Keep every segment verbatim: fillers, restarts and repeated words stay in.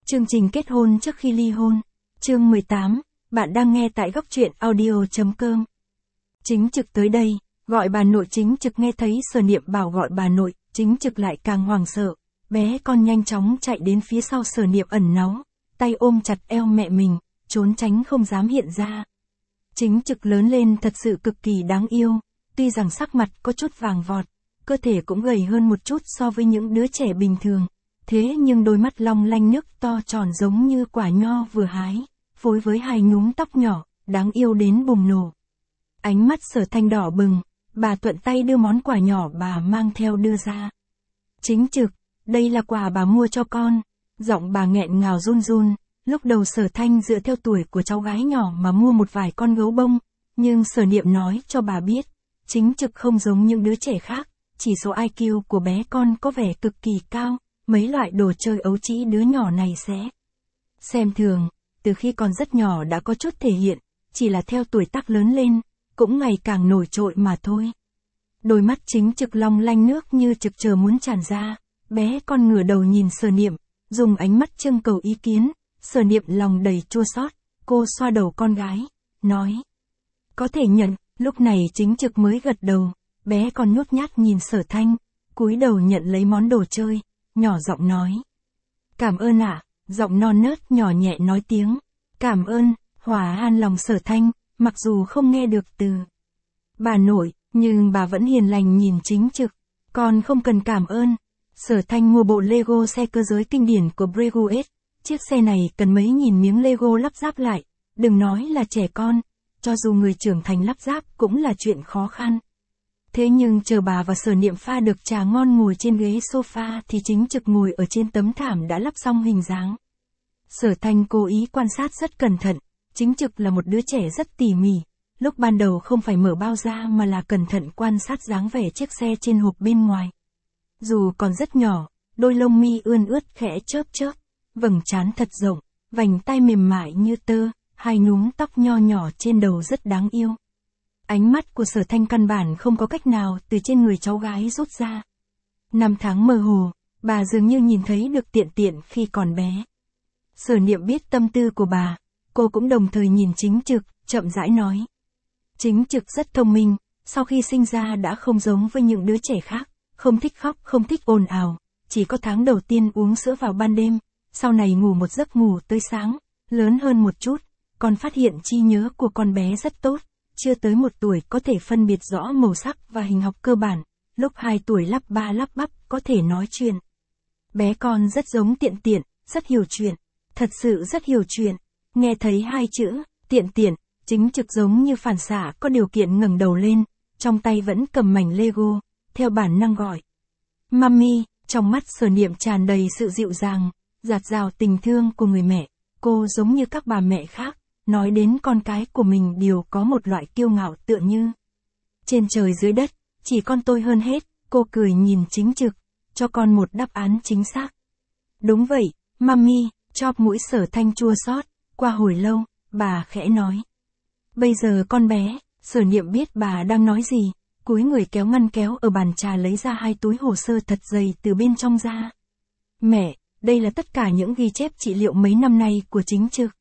Chương trình kết hôn trước khi ly hôn. Chương mười tám, bạn đang nghe tại góc truyện audio chấm com. Chính trực tới đây, gọi bà nội. Chính trực nghe thấy Sở Niệm bảo gọi bà nội, chính trực lại càng hoảng sợ. Bé con nhanh chóng chạy đến phía sau Sở Niệm ẩn náu, tay ôm chặt eo mẹ mình, trốn tránh không dám hiện ra. Chính trực lớn lên thật sự cực kỳ đáng yêu, tuy rằng sắc mặt có chút vàng vọt, cơ thể cũng gầy hơn một chút so với những đứa trẻ bình thường. Thế nhưng đôi mắt long lanh nước to tròn giống như quả nho vừa hái, phối với hai nhúm tóc nhỏ, đáng yêu đến bùng nổ. Ánh mắt Sở Thanh đỏ bừng, bà thuận tay đưa món quà nhỏ bà mang theo đưa ra. Chính trực, đây là quà bà mua cho con. Giọng bà nghẹn ngào run run, lúc đầu Sở Thanh dựa theo tuổi của cháu gái nhỏ mà mua một vài con gấu bông, nhưng Sở Niệm nói cho bà biết, chính trực không giống những đứa trẻ khác, chỉ số i kiu của bé con có vẻ cực kỳ cao. Mấy loại đồ chơi ấu trĩ đứa nhỏ này sẽ xem thường, từ khi còn rất nhỏ đã có chút thể hiện, chỉ là theo tuổi tác lớn lên, cũng ngày càng nổi trội mà thôi. Đôi mắt chính trực long lanh nước như trực chờ muốn tràn ra, bé con ngửa đầu nhìn Sở Niệm, dùng ánh mắt trưng cầu ý kiến. Sở Niệm lòng đầy chua xót, cô xoa đầu con gái, nói: có thể nhận. Lúc này chính trực mới gật đầu, bé con nhút nhát nhìn Sở Thanh, cúi đầu nhận lấy món đồ chơi. Nhỏ giọng nói: cảm ơn ạ. Giọng non nớt nhỏ nhẹ nói tiếng cảm ơn, hòa an lòng Sở Thanh, mặc dù không nghe được từ bà nội, nhưng bà vẫn hiền lành nhìn chính trực. Con không cần cảm ơn. Sở Thanh mua bộ Lego xe cơ giới kinh điển của Breguet. Chiếc xe này cần mấy nghìn miếng Lego lắp ráp lại, đừng nói là trẻ con, cho dù người trưởng thành lắp ráp cũng là chuyện khó khăn. Thế nhưng chờ bà và Sở Niệm pha được trà ngon ngồi trên ghế sofa thì chính trực ngồi ở trên tấm thảm đã lắp xong hình dáng. Sở Thanh cố ý quan sát rất cẩn thận, chính trực là một đứa trẻ rất tỉ mỉ, lúc ban đầu không phải mở bao ra mà là cẩn thận quan sát dáng vẻ chiếc xe trên hộp bên ngoài. Dù còn rất nhỏ, đôi lông mi ươn ướt khẽ chớp chớp, vầng trán thật rộng, vành tai mềm mại như tơ, hai nhúm tóc nho nhỏ trên đầu rất đáng yêu. Ánh mắt của Sở Thanh căn bản không có cách nào từ trên người cháu gái rút ra. Năm tháng mơ hồ, bà dường như nhìn thấy được tiện tiện khi còn bé. Sở Niệm biết tâm tư của bà, cô cũng đồng thời nhìn chính trực, chậm rãi nói. Chính trực rất thông minh, sau khi sinh ra đã không giống với những đứa trẻ khác, không thích khóc, không thích ồn ào, chỉ có tháng đầu tiên uống sữa vào ban đêm, sau này ngủ một giấc ngủ tới sáng, lớn hơn một chút, còn phát hiện trí nhớ của con bé rất tốt. Chưa tới một tuổi có thể phân biệt rõ màu sắc và hình học cơ bản, lúc hai tuổi lắp ba lắp bắp có thể nói chuyện. Bé con rất giống tiện tiện, rất hiểu chuyện, thật sự rất hiểu chuyện. Nghe thấy hai chữ, tiện tiện, chính trực giống như phản xạ có điều kiện ngẩng đầu lên, trong tay vẫn cầm mảnh Lego, theo bản năng gọi. Mami, trong mắt Sở Niệm tràn đầy sự dịu dàng, dạt dào tình thương của người mẹ, cô giống như các bà mẹ khác. Nói đến con cái của mình đều có một loại kiêu ngạo tựa như trên trời dưới đất, chỉ con tôi hơn hết. Cô cười nhìn chính trực, cho con một đáp án chính xác. Đúng vậy, mami. Chóp mũi Sở Thanh chua xót. Qua hồi lâu, bà khẽ nói: bây giờ con bé. Sở Niệm biết bà đang nói gì, cúi người kéo ngăn kéo ở bàn trà lấy ra hai túi hồ sơ thật dày từ bên trong ra. Mẹ, đây là tất cả những ghi chép trị liệu mấy năm nay của chính trực.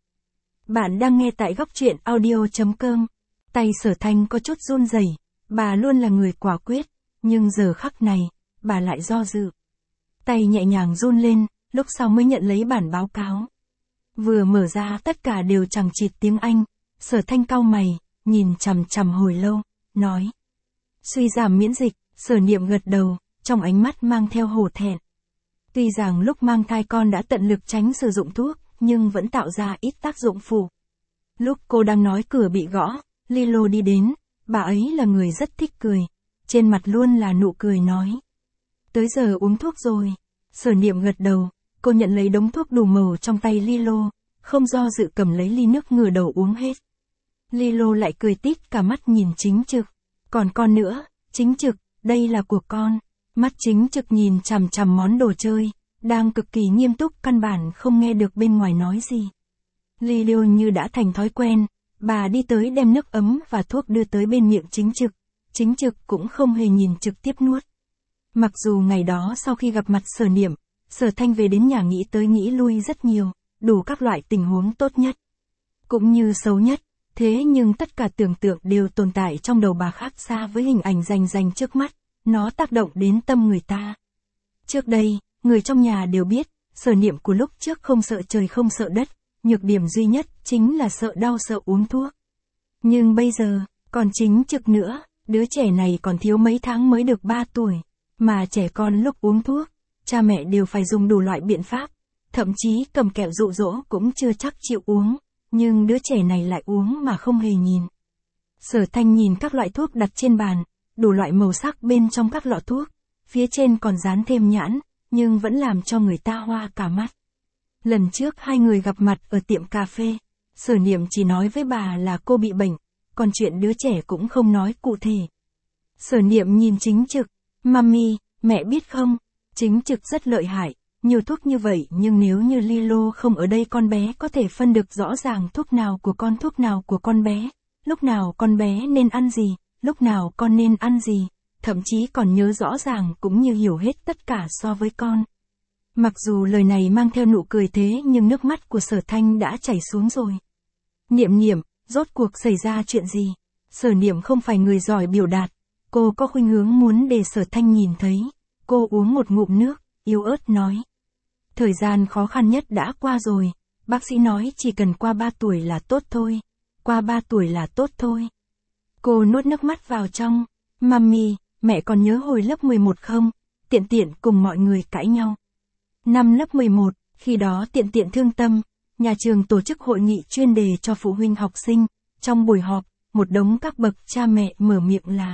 Bạn đang nghe tại góc truyện audio chấm com. Tay Sở Thanh có chút run rẩy, bà luôn là người quả quyết, nhưng giờ khắc này, bà lại do dự. Tay nhẹ nhàng run lên, lúc sau mới nhận lấy bản báo cáo. Vừa mở ra tất cả đều chằng chịt tiếng Anh, Sở Thanh cau mày, nhìn chằm chằm hồi lâu, nói: suy giảm miễn dịch. Sở Niệm gật đầu, trong ánh mắt mang theo hổ thẹn. Tuy rằng lúc mang thai con đã tận lực tránh sử dụng thuốc, nhưng vẫn tạo ra ít tác dụng phụ. Lúc cô đang nói cửa bị gõ, Lilo đi đến, bà ấy là người rất thích cười, trên mặt luôn là nụ cười nói: tới giờ uống thuốc rồi. Sở Niệm gật đầu, cô nhận lấy đống thuốc đủ màu trong tay Lilo, không do dự cầm lấy ly nước ngửa đầu uống hết. Lilo lại cười tít cả mắt nhìn chính trực. Còn con nữa, chính trực, đây là của con. Mắt chính trực nhìn chằm chằm món đồ chơi, đang cực kỳ nghiêm túc căn bản không nghe được bên ngoài nói gì. Lilo như đã thành thói quen, bà đi tới đem nước ấm và thuốc đưa tới bên miệng chính trực. Chính trực cũng không hề nhìn trực tiếp nuốt. Mặc dù ngày đó sau khi gặp mặt Sở Niệm, Sở Thanh về đến nhà nghĩ tới nghĩ lui rất nhiều, đủ các loại tình huống tốt nhất, cũng như xấu nhất, thế nhưng tất cả tưởng tượng đều tồn tại trong đầu bà khác xa với hình ảnh rành rành trước mắt, nó tác động đến tâm người ta. Trước đây, người trong nhà đều biết, Sở Niệm của lúc trước không sợ trời không sợ đất, nhược điểm duy nhất chính là sợ đau sợ uống thuốc. Nhưng bây giờ, còn chính trực nữa, đứa trẻ này còn thiếu mấy tháng mới được ba tuổi, mà trẻ con lúc uống thuốc, cha mẹ đều phải dùng đủ loại biện pháp, thậm chí cầm kẹo dụ dỗ cũng chưa chắc chịu uống, nhưng đứa trẻ này lại uống mà không hề nhìn. Sở Thanh nhìn các loại thuốc đặt trên bàn, đủ loại màu sắc bên trong các lọ thuốc, phía trên còn dán thêm nhãn, nhưng vẫn làm cho người ta hoa cả mắt. Lần trước hai người gặp mặt ở tiệm cà phê, Sở Niệm chỉ nói với bà là cô bị bệnh, còn chuyện đứa trẻ cũng không nói cụ thể. Sở Niệm nhìn Chính Trực, "Mami, mẹ biết không, Chính Trực rất lợi hại, nhiều thuốc như vậy nhưng nếu như Lilo không ở đây con bé có thể phân được rõ ràng thuốc nào của con thuốc nào của con bé, lúc nào con bé nên ăn gì, lúc nào con nên ăn gì, thậm chí còn nhớ rõ ràng cũng như hiểu hết tất cả so với con." Mặc dù lời này mang theo nụ cười thế nhưng nước mắt của Sở Thanh đã chảy xuống rồi. "Niệm Niệm, rốt cuộc xảy ra chuyện gì?" Sở Niệm không phải người giỏi biểu đạt, cô có khuynh hướng muốn để Sở Thanh nhìn thấy. Cô uống một ngụm nước, yếu ớt nói. "Thời gian khó khăn nhất đã qua rồi, bác sĩ nói chỉ cần qua ba tuổi là tốt thôi, qua ba tuổi là tốt thôi." Cô nuốt nước mắt vào trong. "Mami, mẹ còn nhớ hồi lớp mười một không? Tiện Tiện cùng mọi người cãi nhau. Năm lớp mười một, khi đó Tiện Tiện thương tâm, nhà trường tổ chức hội nghị chuyên đề cho phụ huynh học sinh, trong buổi họp, một đống các bậc cha mẹ mở miệng là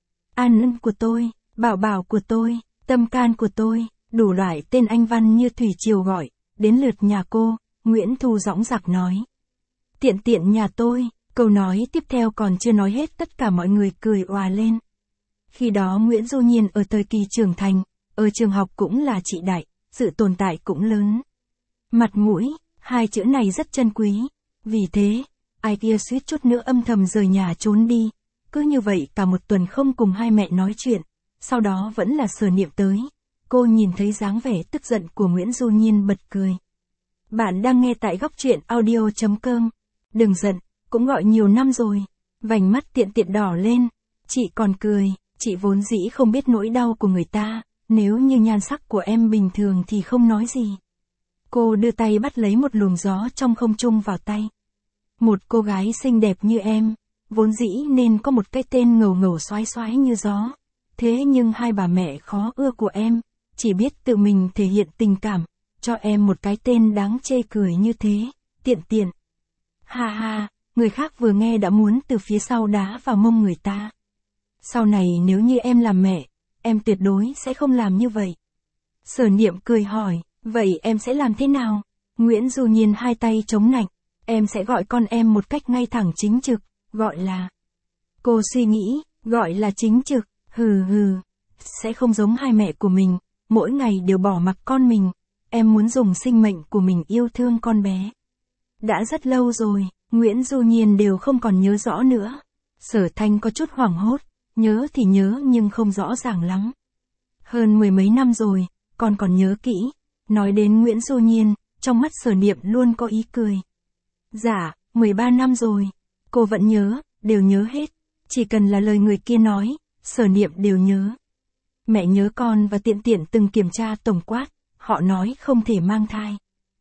An Ân của tôi, Bảo Bảo của tôi, Tâm Can của tôi, đủ loại tên anh văn như thủy triều gọi, đến lượt nhà cô, Nguyễn Thu dõng dạc nói. Tiện Tiện nhà tôi, câu nói tiếp theo còn chưa nói hết tất cả mọi người cười òa lên. Khi đó Nguyễn Du Nhiên ở thời kỳ trưởng thành, ở trường học cũng là chị đại, sự tồn tại cũng lớn. Mặt mũi, hai chữ này rất chân quý, vì thế, ai kia suýt chút nữa âm thầm rời nhà trốn đi, cứ như vậy cả một tuần không cùng hai mẹ nói chuyện, sau đó vẫn là Sở Niệm tới. Cô nhìn thấy dáng vẻ tức giận của Nguyễn Du Nhiên bật cười. Bạn đang nghe tại góc truyện audio chấm com. Đừng giận, cũng gọi nhiều năm rồi. Vành mắt Tiện Tiện đỏ lên. Chị còn cười, chị vốn dĩ không biết nỗi đau của người ta, nếu như nhan sắc của em bình thường thì không nói gì. Cô đưa tay bắt lấy một luồng gió trong không trung vào tay. Một cô gái xinh đẹp như em, vốn dĩ nên có một cái tên ngầu ngầu xoái xoái như gió. Thế nhưng hai bà mẹ khó ưa của em, chỉ biết tự mình thể hiện tình cảm, cho em một cái tên đáng chê cười như thế, Tiện Tiện. Ha ha, người khác vừa nghe đã muốn từ phía sau đá vào mông người ta. Sau này nếu như em làm mẹ, em tuyệt đối sẽ không làm như vậy. Sở Niệm cười hỏi, vậy em sẽ làm thế nào? Nguyễn Du Nhiên hai tay chống nạnh, em sẽ gọi con em một cách ngay thẳng chính trực, gọi là. Cô suy nghĩ, gọi là chính trực, hừ hừ, sẽ không giống hai mẹ của mình, mỗi ngày đều bỏ mặc con mình, em muốn dùng sinh mệnh của mình yêu thương con bé. Đã rất lâu rồi, Nguyễn Du Nhiên đều không còn nhớ rõ nữa. Sở Thanh có chút hoảng hốt, nhớ thì nhớ nhưng không rõ ràng lắm. Hơn mười mấy năm rồi, con còn nhớ kỹ. Nói đến Nguyễn Du Nhiên, trong mắt Sở Niệm luôn có ý cười. Dạ, mười ba năm rồi, cô vẫn nhớ, đều nhớ hết. Chỉ cần là lời người kia nói, Sở Niệm đều nhớ. Mẹ nhớ con và Tiện Tiện từng kiểm tra tổng quát, họ nói không thể mang thai.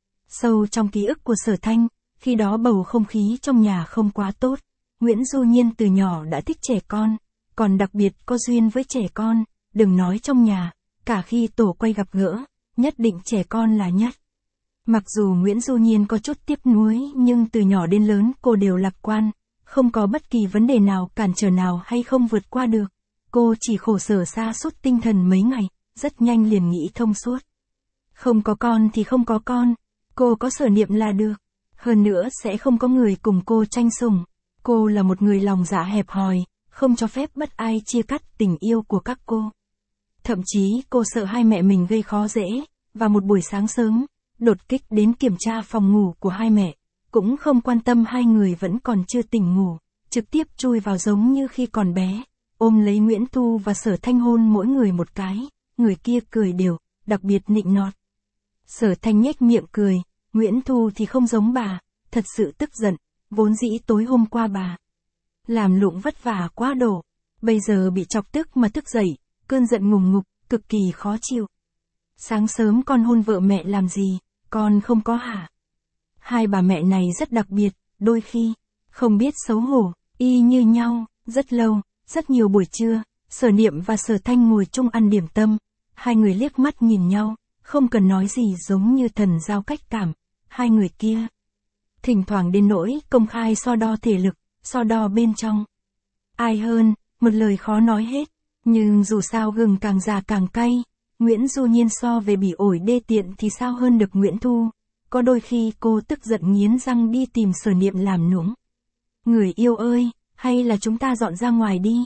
Sâu trong ký ức của Sở Thanh, khi đó bầu không khí trong nhà không quá tốt. Nguyễn Du Nhiên từ nhỏ đã thích trẻ con, còn đặc biệt có duyên với trẻ con, đừng nói trong nhà, cả khi tổ quay gặp gỡ, nhất định trẻ con là nhất. Mặc dù Nguyễn Du Nhiên có chút tiếc nuối nhưng từ nhỏ đến lớn cô đều lạc quan, không có bất kỳ vấn đề nào cản trở nào hay không vượt qua được. Cô chỉ khổ sở sa sút tinh thần mấy ngày, rất nhanh liền nghĩ thông suốt. Không có con thì không có con, cô có Sở Niệm là được. Hơn nữa sẽ không có người cùng cô tranh sủng. Cô là một người lòng dạ hẹp hòi, không cho phép bất ai chia cắt tình yêu của các cô. Thậm chí cô sợ hai mẹ mình gây khó dễ, và một buổi sáng sớm, đột kích đến kiểm tra phòng ngủ của hai mẹ, cũng không quan tâm hai người vẫn còn chưa tỉnh ngủ, trực tiếp chui vào giống như khi còn bé, ôm lấy Nguyễn Thu và Sở Thanh hôn mỗi người một cái, người kia cười đều, đặc biệt nịnh nọt. Sở Thanh nhếch miệng cười, Nguyễn Thu thì không giống bà, thật sự tức giận, vốn dĩ tối hôm qua bà làm lụng vất vả quá độ, bây giờ bị chọc tức mà thức dậy, cơn giận ngùng ngục, cực kỳ khó chịu. Sáng sớm con hôn vợ mẹ làm gì, con không có hả? Hai bà mẹ này rất đặc biệt, đôi khi không biết xấu hổ, y như nhau. Rất lâu, rất nhiều buổi trưa, Sở Niệm và Sở Thanh ngồi chung ăn điểm tâm, hai người liếc mắt nhìn nhau, không cần nói gì, giống như thần giao cách cảm. Hai người kia thỉnh thoảng đến nỗi công khai so đo thể lực, so đo bên trong. Ai hơn, một lời khó nói hết, nhưng dù sao gừng càng già càng cay, Nguyễn Du Nhiên so về bỉ ổi đê tiện thì sao hơn được Nguyễn Thu. Có đôi khi cô tức giận nghiến răng đi tìm Sở Niệm làm nũng. Người yêu ơi, hay là chúng ta dọn ra ngoài đi?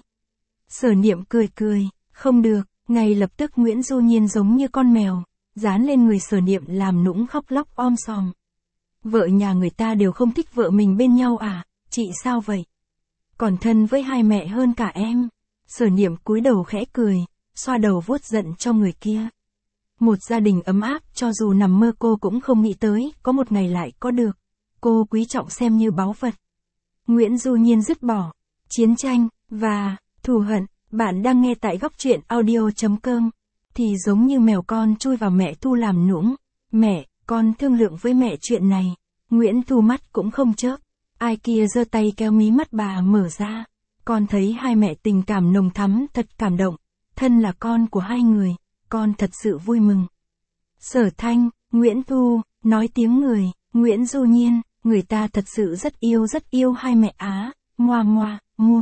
Sở Niệm cười cười, không được, ngay lập tức Nguyễn Du Nhiên giống như con mèo, dán lên người Sở Niệm làm nũng khóc lóc om sòm. Vợ nhà người ta đều không thích vợ mình bên nhau à, chị sao vậy? Còn thân với hai mẹ hơn cả em. Sở Niệm cúi đầu khẽ cười, xoa đầu vuốt giận cho người kia. Một gia đình ấm áp cho dù nằm mơ cô cũng không nghĩ tới, có một ngày lại có được. Cô quý trọng xem như báu vật. Nguyễn Du Nhiên dứt bỏ chiến tranh và thù hận. Bạn đang nghe tại góc truyện audio chấm com. Thì giống như mèo con chui vào mẹ Thu làm nũng. Mẹ, con thương lượng với mẹ chuyện này. Nguyễn Thu mắt cũng không chớp. Ai kia giơ tay kéo mí mắt bà mở ra. Con thấy hai mẹ tình cảm nồng thắm, thật cảm động. Thân là con của hai người, con thật sự vui mừng. Sở Thanh, Nguyễn Thu, nói tiếng người, Nguyễn Du Nhiên, người ta thật sự rất yêu rất yêu hai mẹ á, moa moa, mua.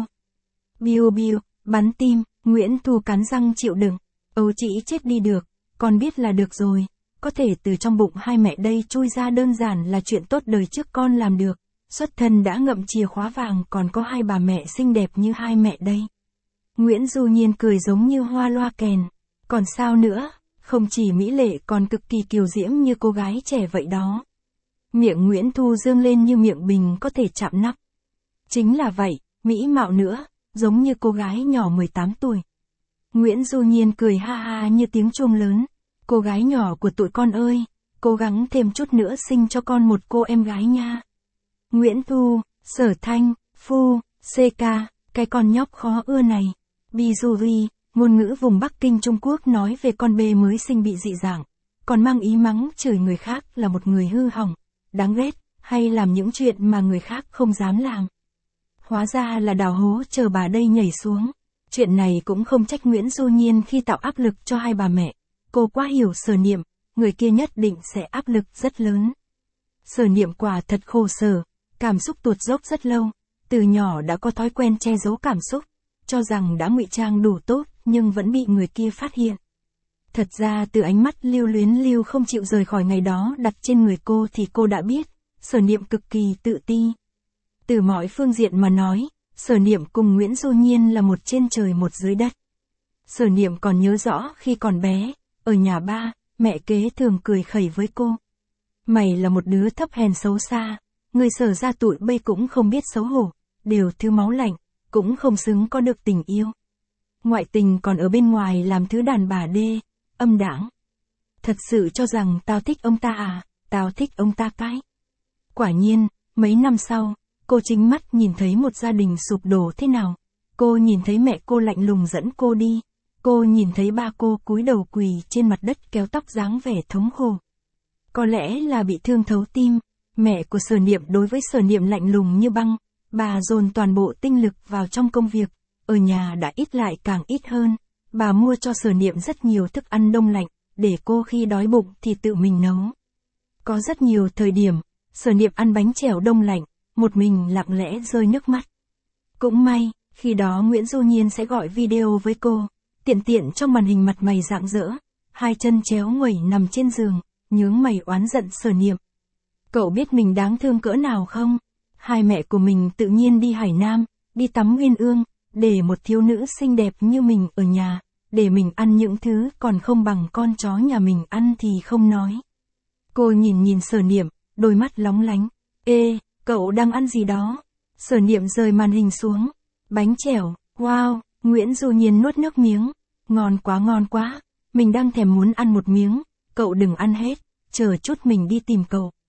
Biu biu, bắn tim, Nguyễn Thu cắn răng chịu đựng. Âu chị chết đi được, con biết là được rồi, có thể từ trong bụng hai mẹ đây chui ra đơn giản là chuyện tốt đời trước con làm được. Xuất thân đã ngậm chìa khóa vàng, còn có hai bà mẹ xinh đẹp như hai mẹ đây. Nguyễn Du Nhiên cười giống như hoa loa kèn. Còn sao nữa, không chỉ mỹ lệ còn cực kỳ kiều diễm như cô gái trẻ vậy đó. Miệng Nguyễn Thu dương lên như miệng bình có thể chạm nắp. Chính là vậy, mỹ mạo nữa, giống như cô gái nhỏ mười tám tuổi. Nguyễn Du Nhiên cười ha ha như tiếng chuông lớn. Cô gái nhỏ của tụi con ơi, cố gắng thêm chút nữa sinh cho con một cô em gái nha. Nguyễn Thu, Sở Thanh, Phu, xê ca, cái con nhóc khó ưa này. Bizuri, ngôn ngữ vùng Bắc Kinh Trung Quốc nói về con bê mới sinh bị dị dạng, còn mang ý mắng chửi người khác là một người hư hỏng, đáng ghét, hay làm những chuyện mà người khác không dám làm. Hóa ra là đào hố chờ bà đây nhảy xuống. Chuyện này cũng không trách Nguyễn Du Nhiên khi tạo áp lực cho hai bà mẹ. Cô quá hiểu Sở Niệm, người kia nhất định sẽ áp lực rất lớn. Sở Niệm quả thật khổ sở, cảm xúc tuột dốc rất lâu, từ nhỏ đã có thói quen che giấu cảm xúc, cho rằng đã ngụy trang đủ tốt nhưng vẫn bị người kia phát hiện. Thật ra từ ánh mắt lưu luyến lưu không chịu rời khỏi ngày đó đặt trên người cô thì cô đã biết, Sở Niệm cực kỳ tự ti. Từ mọi phương diện mà nói, Sở Niệm cùng Nguyễn Du Nhiên là một trên trời một dưới đất. Sở Niệm còn nhớ rõ khi còn bé, ở nhà ba, mẹ kế thường cười khẩy với cô. Mày là một đứa thấp hèn xấu xa, người Sở ra tụi bây cũng không biết xấu hổ, đều thứ máu lạnh, cũng không xứng có được tình yêu. Ngoại tình còn ở bên ngoài làm thứ đàn bà đê, âm đãng. Thật sự cho rằng tao thích ông ta à, tao thích ông ta cái. Quả nhiên, mấy năm sau, cô chính mắt nhìn thấy một gia đình sụp đổ thế nào. Cô nhìn thấy mẹ cô lạnh lùng dẫn cô đi. Cô nhìn thấy ba cô cúi đầu quỳ trên mặt đất kéo tóc dáng vẻ thống khổ. Có lẽ là bị thương thấu tim, mẹ của Sở Niệm đối với Sở Niệm lạnh lùng như băng. Bà dồn toàn bộ tinh lực vào trong công việc, ở nhà đã ít lại càng ít hơn. Bà mua cho Sở Niệm rất nhiều thức ăn đông lạnh, để cô khi đói bụng thì tự mình nấu. Có rất nhiều thời điểm, Sở Niệm ăn bánh trèo đông lạnh, một mình lặng lẽ rơi nước mắt. Cũng may, khi đó Nguyễn Du Nhiên sẽ gọi video với cô, tiện tiện trong màn hình mặt mày rạng rỡ, hai chân chéo nguẩy nằm trên giường, nhướng mày oán giận Sở Niệm. Cậu biết mình đáng thương cỡ nào không? Hai mẹ của mình tự nhiên đi Hải Nam, đi tắm Uyên Ương, để một thiếu nữ xinh đẹp như mình ở nhà, để mình ăn những thứ còn không bằng con chó nhà mình ăn thì không nói. Cô nhìn nhìn Sở Niệm, đôi mắt lóng lánh. Ê, cậu đang ăn gì đó? Sở Niệm rời màn hình xuống. Bánh chèo, wow, Nguyễn Du Nhiên nuốt nước miếng. Ngon quá ngon quá, mình đang thèm muốn ăn một miếng, cậu đừng ăn hết, chờ chút mình đi tìm cậu.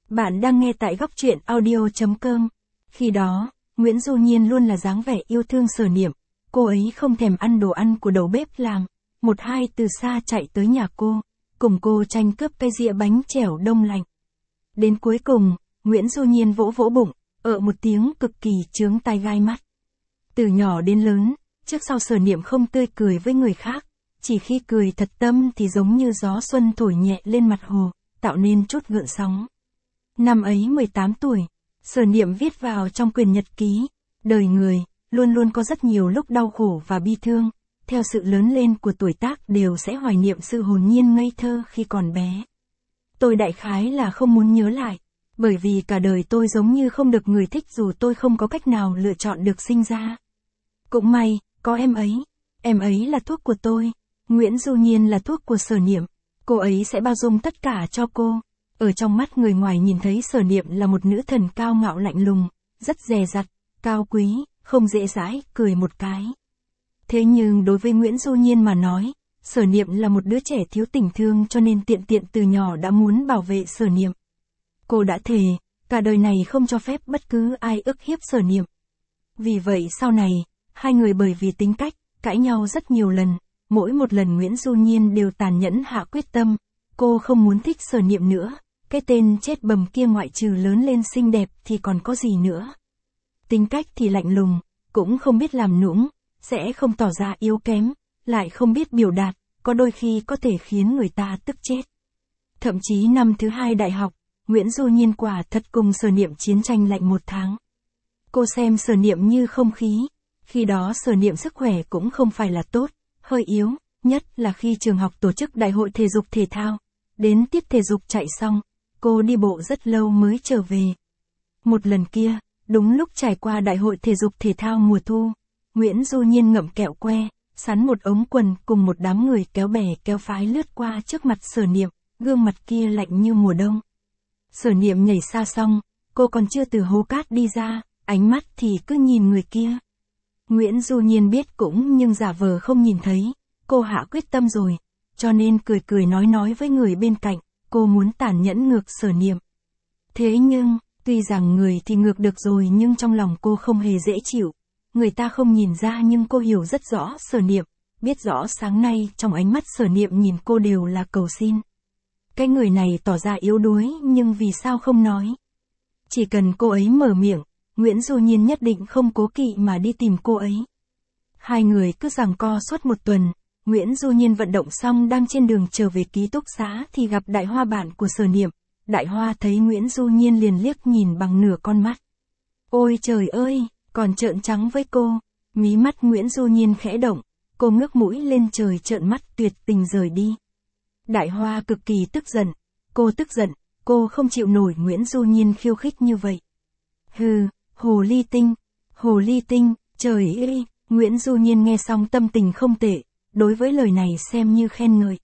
Bạn đang nghe tại góc truyện audio.com. Khi đó, Nguyễn Du Nhiên luôn là dáng vẻ yêu thương Sở Niệm. Cô ấy không thèm ăn đồ ăn của đầu bếp làm. Một hai từ xa chạy tới nhà cô, cùng cô tranh cướp cây dĩa bánh chèo đông lạnh. Đến cuối cùng, Nguyễn Du Nhiên vỗ vỗ bụng, ợ một tiếng cực kỳ chướng tai gai mắt. Từ nhỏ đến lớn, trước sau Sở Niệm không tươi cười với người khác. Chỉ khi cười thật tâm thì giống như gió xuân thổi nhẹ lên mặt hồ, tạo nên chút gợn sóng. Năm ấy mười tám tuổi, Sở Niệm viết vào trong quyển nhật ký, đời người, luôn luôn có rất nhiều lúc đau khổ và bi thương, theo sự lớn lên của tuổi tác đều sẽ hoài niệm sự hồn nhiên ngây thơ khi còn bé. Tôi đại khái là không muốn nhớ lại, bởi vì cả đời tôi giống như không được người thích dù tôi không có cách nào lựa chọn được sinh ra. Cũng may, có em ấy, em ấy là thuốc của tôi, Nguyễn Du Nhiên là thuốc của Sở Niệm, cô ấy sẽ bao dung tất cả cho cô. Ở trong mắt người ngoài nhìn thấy Sở Niệm là một nữ thần cao ngạo lạnh lùng, rất dè dặt, cao quý, không dễ dãi, cười một cái. Thế nhưng đối với Nguyễn Du Nhiên mà nói, Sở Niệm là một đứa trẻ thiếu tình thương cho nên tiện tiện từ nhỏ đã muốn bảo vệ Sở Niệm. Cô đã thề, cả đời này không cho phép bất cứ ai ức hiếp Sở Niệm. Vì vậy sau này, hai người bởi vì tính cách, cãi nhau rất nhiều lần, mỗi một lần Nguyễn Du Nhiên đều tàn nhẫn hạ quyết tâm, cô không muốn thích Sở Niệm nữa. Cái tên chết bầm kia ngoại trừ lớn lên xinh đẹp thì còn có gì nữa. Tính cách thì lạnh lùng, cũng không biết làm nũng, sẽ không tỏ ra yếu kém, lại không biết biểu đạt, có đôi khi có thể khiến người ta tức chết. Thậm chí năm thứ hai đại học, Nguyễn Du Nhiên quả thật cùng Sở Niệm chiến tranh lạnh một tháng. Cô xem Sở Niệm như không khí, khi đó Sở Niệm sức khỏe cũng không phải là tốt, hơi yếu, nhất là khi trường học tổ chức đại hội thể dục thể thao. Đến tiết thể dục chạy xong, cô đi bộ rất lâu mới trở về. Một lần kia, đúng lúc trải qua đại hội thể dục thể thao mùa thu, Nguyễn Du Nhiên ngậm kẹo que, sắn một ống quần cùng một đám người kéo bè kéo phái lướt qua trước mặt Sở Niệm, gương mặt kia lạnh như mùa đông. Sở Niệm nhảy xa xong, cô còn chưa từ hố cát đi ra, ánh mắt thì cứ nhìn người kia. Nguyễn Du Nhiên biết cũng nhưng giả vờ không nhìn thấy, cô hạ quyết tâm rồi, cho nên cười cười nói nói với người bên cạnh. Cô muốn tàn nhẫn ngược Sở Niệm. Thế nhưng, tuy rằng người thì ngược được rồi nhưng trong lòng cô không hề dễ chịu. Người ta không nhìn ra nhưng cô hiểu rất rõ Sở Niệm, biết rõ sáng nay trong ánh mắt Sở Niệm nhìn cô đều là cầu xin. Cái người này tỏ ra yếu đuối nhưng vì sao không nói. Chỉ cần cô ấy mở miệng, Nguyễn Du Nhiên nhất định không cố kỵ mà đi tìm cô ấy. Hai người cứ giằng co suốt một tuần. Nguyễn Du Nhiên vận động xong đang trên đường trở về ký túc xá thì gặp Đại Hoa bạn của Sở Niệm. Đại Hoa thấy Nguyễn Du Nhiên liền liếc nhìn bằng nửa con mắt. Ôi trời ơi, còn trợn trắng với cô. Mí mắt Nguyễn Du Nhiên khẽ động, cô ngước mũi lên trời trợn mắt tuyệt tình rời đi. Đại Hoa cực kỳ tức giận, cô tức giận, cô không chịu nổi Nguyễn Du Nhiên khiêu khích như vậy. Hừ, hồ ly tinh, hồ ly tinh, trời ơi, Nguyễn Du Nhiên nghe xong tâm tình không tệ. Đối với lời này xem như khen ngợi.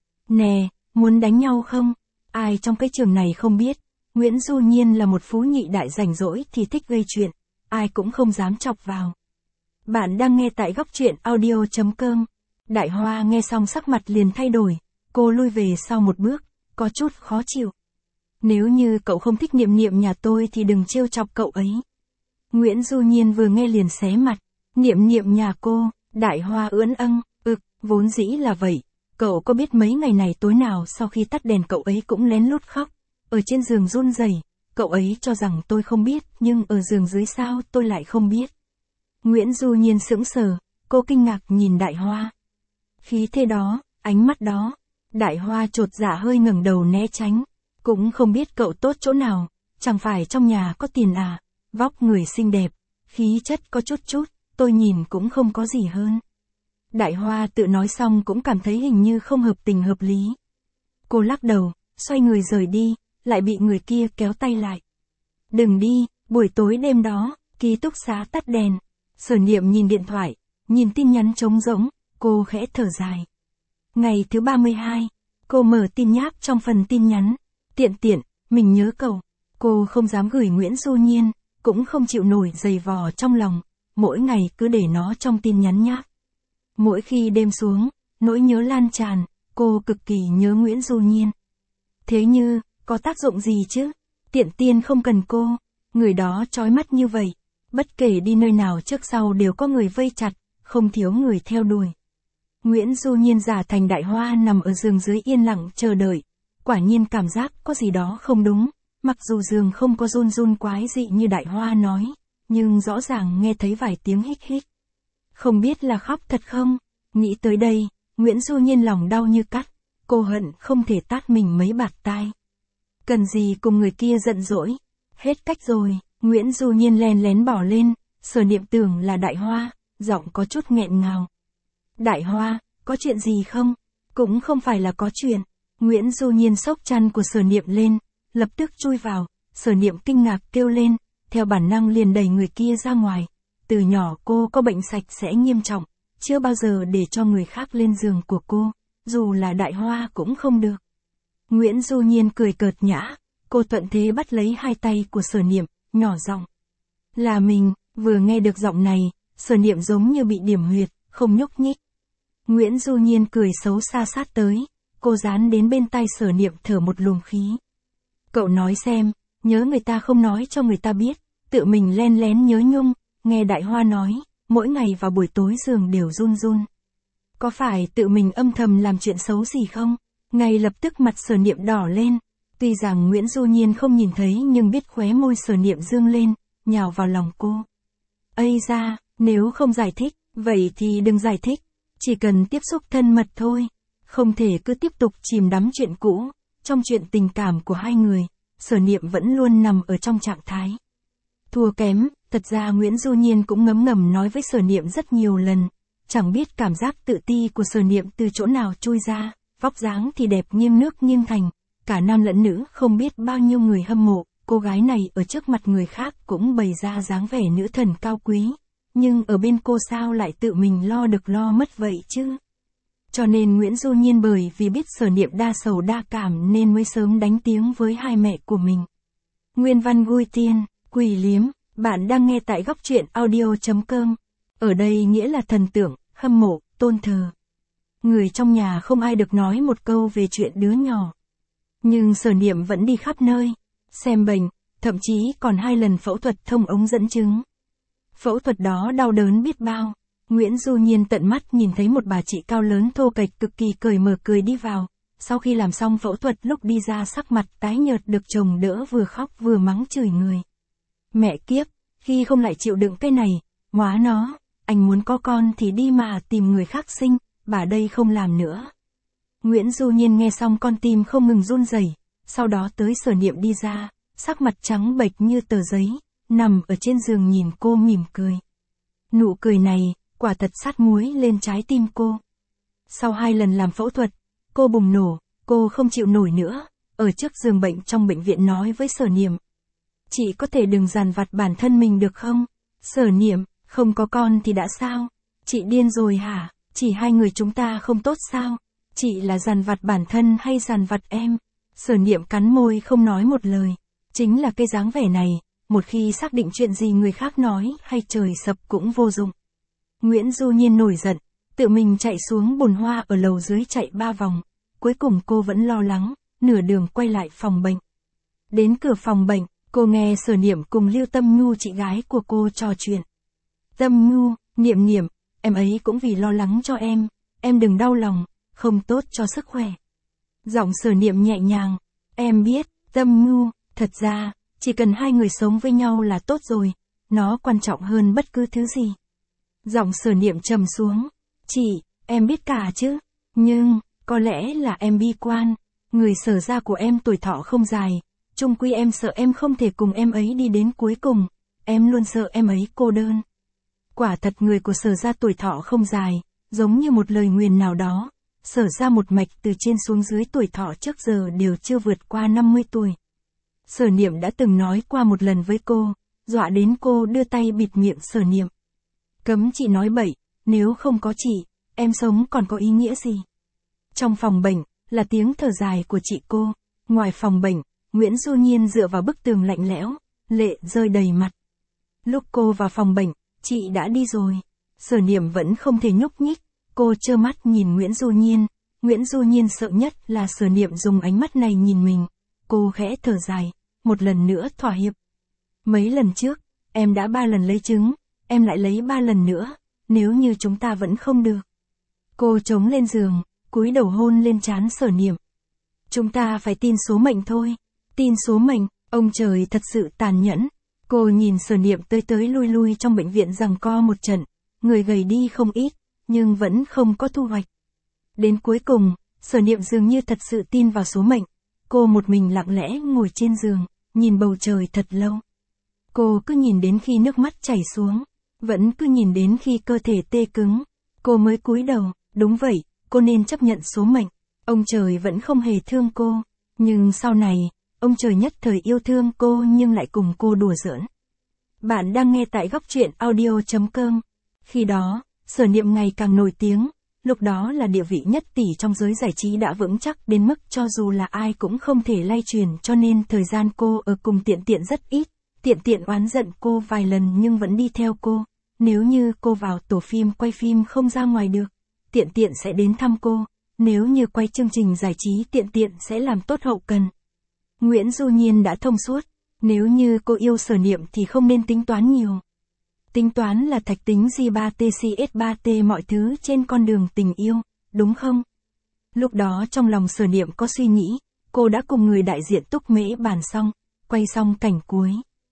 Nè, muốn đánh nhau không? Ai trong cái trường này không biết, Nguyễn Du Nhiên là một phú nhị đại rảnh rỗi thì thích gây chuyện, ai cũng không dám chọc vào. Bạn đang nghe tại góc truyện audio.com. Đại Hoa nghe xong sắc mặt liền thay đổi, cô lui về sau một bước, có chút khó chịu. Nếu như cậu không thích Niệm Niệm nhà tôi thì đừng trêu chọc cậu ấy. Nguyễn Du Nhiên vừa nghe liền xé mặt, Niệm Niệm nhà cô, Đại Hoa ưỡn âng. Ực, vốn dĩ là vậy, cậu có biết mấy ngày này tối nào sau khi tắt đèn cậu ấy cũng lén lút khóc, ở trên giường run rẩy, cậu ấy cho rằng tôi không biết, nhưng ở giường dưới sao tôi lại không biết. Nguyễn Du Nhiên sững sờ, cô kinh ngạc nhìn Đại Hoa. Khí thế đó, ánh mắt đó, Đại Hoa chột dạ hơi ngẩng đầu né tránh, cũng không biết cậu tốt chỗ nào, chẳng phải trong nhà có tiền à, vóc người xinh đẹp, khí chất có chút chút, tôi nhìn cũng không có gì hơn. Đại Hoa tự nói xong cũng cảm thấy hình như không hợp tình hợp lý. Cô lắc đầu, xoay người rời đi, lại bị người kia kéo tay lại. Đừng đi, buổi tối đêm đó, ký túc xá tắt đèn. Sở Niệm nhìn điện thoại, nhìn tin nhắn trống rỗng, cô khẽ thở dài. Ngày thứ ba mươi hai, cô mở tin nháp trong phần tin nhắn. Tiện tiện, mình nhớ cậu. Cô không dám gửi Nguyễn Du Nhiên, cũng không chịu nổi dày vò trong lòng, mỗi ngày cứ để nó trong tin nhắn nháp. Mỗi khi đêm xuống, nỗi nhớ lan tràn, cô cực kỳ nhớ Nguyễn Du Nhiên. Thế như, có tác dụng gì chứ? Tiện tiên không cần cô. Người đó chói mắt như vậy. Bất kể đi nơi nào trước sau đều có người vây chặt, không thiếu người theo đuổi. Nguyễn Du Nhiên giả thành Đại Hoa nằm ở giường dưới yên lặng chờ đợi. Quả nhiên cảm giác có gì đó không đúng. Mặc dù giường không có run run quái dị như Đại Hoa nói, nhưng rõ ràng nghe thấy vài tiếng hích hích. Không biết là khóc thật không? Nghĩ tới đây, Nguyễn Du Nhiên lòng đau như cắt. Cô hận không thể tát mình mấy bạt tai. Cần gì cùng người kia giận dỗi. Hết cách rồi, Nguyễn Du Nhiên len lén bỏ lên, Sở Niệm tưởng là Đại Hoa, giọng có chút nghẹn ngào. Đại Hoa, có chuyện gì không? Cũng không phải là có chuyện. Nguyễn Du Nhiên xốc chăn của Sở Niệm lên, lập tức chui vào. Sở Niệm kinh ngạc kêu lên, theo bản năng liền đẩy người kia ra ngoài. Từ nhỏ cô có bệnh sạch sẽ nghiêm trọng, chưa bao giờ để cho người khác lên giường của cô, dù là Đại Hoa cũng không được. Nguyễn Du Nhiên cười cợt nhã, cô thuận thế bắt lấy hai tay của Sở Niệm, nhỏ giọng. Là mình. Vừa nghe được giọng này, Sở Niệm giống như bị điểm huyệt, không nhúc nhích. Nguyễn Du Nhiên cười xấu xa sát tới, cô dán đến bên tai Sở Niệm thở một luồng khí. Cậu nói xem, nhớ người ta không nói cho người ta biết, tự mình len lén nhớ nhung, nghe Đại Hoa nói, mỗi ngày vào buổi tối giường đều run run. Có phải tự mình âm thầm làm chuyện xấu gì không? Ngay lập tức mặt Sở Niệm đỏ lên, tuy rằng Nguyễn Du Nhiên không nhìn thấy nhưng biết khóe môi Sở Niệm dương lên, nhào vào lòng cô. Ây da, nếu không giải thích, vậy thì đừng giải thích, chỉ cần tiếp xúc thân mật thôi, không thể cứ tiếp tục chìm đắm chuyện cũ, trong chuyện tình cảm của hai người, Sở Niệm vẫn luôn nằm ở trong trạng thái thua kém. Thật ra Nguyễn Du Nhiên cũng ngấm ngầm nói với Sở Niệm rất nhiều lần, chẳng biết cảm giác tự ti của Sở Niệm từ chỗ nào chui ra, vóc dáng thì đẹp nghiêng nước nghiêng thành, cả nam lẫn nữ không biết bao nhiêu người hâm mộ, cô gái này ở trước mặt người khác cũng bày ra dáng vẻ nữ thần cao quý, nhưng ở bên cô sao lại tự mình lo được lo mất vậy chứ? Cho nên Nguyễn Du Nhiên bởi vì biết Sở Niệm đa sầu đa cảm nên mới sớm đánh tiếng với hai mẹ của mình. Nguyên văn Gui Tiên, Quỷ Liếm, bạn đang nghe tại góc truyện audio chấm com. Ở đây nghĩa là thần tượng, hâm mộ, tôn thờ. Người trong nhà không ai được nói một câu về chuyện đứa nhỏ. Nhưng Sở Niệm vẫn đi khắp nơi, xem bệnh, thậm chí còn hai lần phẫu thuật thông ống dẫn chứng. Phẫu thuật đó đau đớn biết bao. Nguyễn Du Nhiên tận mắt nhìn thấy một bà chị cao lớn thô kệch cực kỳ cởi mở cười đi vào. Sau khi làm xong phẫu thuật lúc đi ra sắc mặt tái nhợt được chồng đỡ vừa khóc vừa mắng chửi người. Mẹ kiếp, khi không lại chịu đựng cái này, hóa nó, anh muốn có con thì đi mà tìm người khác sinh, bà đây không làm nữa. Nguyễn Du Nhiên nghe xong con tim không ngừng run rẩy, sau đó tới Sở Niệm đi ra, sắc mặt trắng bệch như tờ giấy, nằm ở trên giường nhìn cô mỉm cười. Nụ cười này, quả thật sát muối lên trái tim cô. Sau hai lần làm phẫu thuật, cô bùng nổ, cô không chịu nổi nữa, ở trước giường bệnh trong bệnh viện nói với Sở Niệm. Chị có thể đừng dằn vặt bản thân mình được không? Sở Niệm, không có con thì đã sao? Chị điên rồi hả? Chỉ hai người chúng ta không tốt sao? Chị là dằn vặt bản thân hay dằn vặt em? Sở Niệm cắn môi không nói một lời. Chính là cái dáng vẻ này, một khi xác định chuyện gì người khác nói hay trời sập cũng vô dụng. Nguyễn Du Nhiên nổi giận, tự mình chạy xuống bồn hoa ở lầu dưới chạy ba vòng. Cuối cùng cô vẫn lo lắng, nửa đường quay lại phòng bệnh. Đến cửa phòng bệnh, cô nghe Sở Niệm cùng Lưu Tâm Nhu chị gái của cô trò chuyện. Tâm Nhu, Niệm Niệm, em ấy cũng vì lo lắng cho em, em đừng đau lòng, không tốt cho sức khỏe. Giọng Sở Niệm nhẹ nhàng, em biết, Tâm Nhu, thật ra, chỉ cần hai người sống với nhau là tốt rồi, nó quan trọng hơn bất cứ thứ gì. Giọng Sở Niệm trầm xuống, chị, em biết cả chứ, nhưng, có lẽ là em bi quan, người Sở gia của em tuổi thọ không dài, chung quy em sợ em không thể cùng em ấy đi đến cuối cùng, em luôn sợ em ấy cô đơn. Quả thật người của Sở gia tuổi thọ không dài, giống như một lời nguyền nào đó, Sở gia một mạch từ trên xuống dưới tuổi thọ trước giờ đều chưa vượt qua năm mươi tuổi. Sở Niệm đã từng nói qua một lần với cô, dọa đến cô đưa tay bịt miệng Sở Niệm. Cấm chị nói bậy, nếu không có chị, em sống còn có ý nghĩa gì? Trong phòng bệnh, là tiếng thở dài của chị cô, ngoài phòng bệnh, Nguyễn Du Nhiên dựa vào bức tường lạnh lẽo, lệ rơi đầy mặt. Lúc cô vào phòng bệnh, chị đã đi rồi. Sở Niệm vẫn không thể nhúc nhích, cô trơ mắt nhìn Nguyễn Du Nhiên. Nguyễn Du Nhiên sợ nhất là Sở Niệm dùng ánh mắt này nhìn mình. Cô khẽ thở dài, một lần nữa thỏa hiệp. Mấy lần trước, em đã ba lần lấy trứng, em lại lấy ba lần nữa, nếu như chúng ta vẫn không được. Cô chống lên giường, cúi đầu hôn lên trán Sở Niệm. Chúng ta phải tin số mệnh thôi. Tin số mệnh, ông trời thật sự tàn nhẫn. Cô nhìn Sở Niệm tới tới lui lui trong bệnh viện giằng co một trận, người gầy đi không ít, nhưng vẫn không có thu hoạch. Đến cuối cùng, Sở Niệm dường như thật sự tin vào số mệnh. Cô một mình lặng lẽ ngồi trên giường, nhìn bầu trời thật lâu. Cô cứ nhìn đến khi nước mắt chảy xuống, vẫn cứ nhìn đến khi cơ thể tê cứng. Cô mới cúi đầu, đúng vậy, cô nên chấp nhận số mệnh. Ông trời vẫn không hề thương cô, nhưng sau này, ông trời nhất thời yêu thương cô nhưng lại cùng cô đùa giỡn. Bạn đang nghe tại góc truyện audio chấm com. Khi đó, Sở Niệm ngày càng nổi tiếng, lúc đó là địa vị nhất tỷ trong giới giải trí đã vững chắc đến mức cho dù là ai cũng không thể lay truyền, cho nên thời gian cô ở cùng Tiện Tiện rất ít. Tiện Tiện oán giận cô vài lần nhưng vẫn đi theo cô. Nếu như cô vào tổ phim quay phim không ra ngoài được, Tiện Tiện sẽ đến thăm cô. Nếu như quay chương trình giải trí, Tiện Tiện sẽ làm tốt hậu cần. Nguyễn Du Nhiên đã thông suốt, nếu như cô yêu Sở Niệm thì không nên tính toán nhiều. Tính toán là thạch tính G ba T C S ba T mọi thứ trên con đường tình yêu, đúng không? Lúc đó trong lòng Sở Niệm có suy nghĩ, cô đã cùng người đại diện Túc Mễ bàn xong, quay xong cảnh cuối.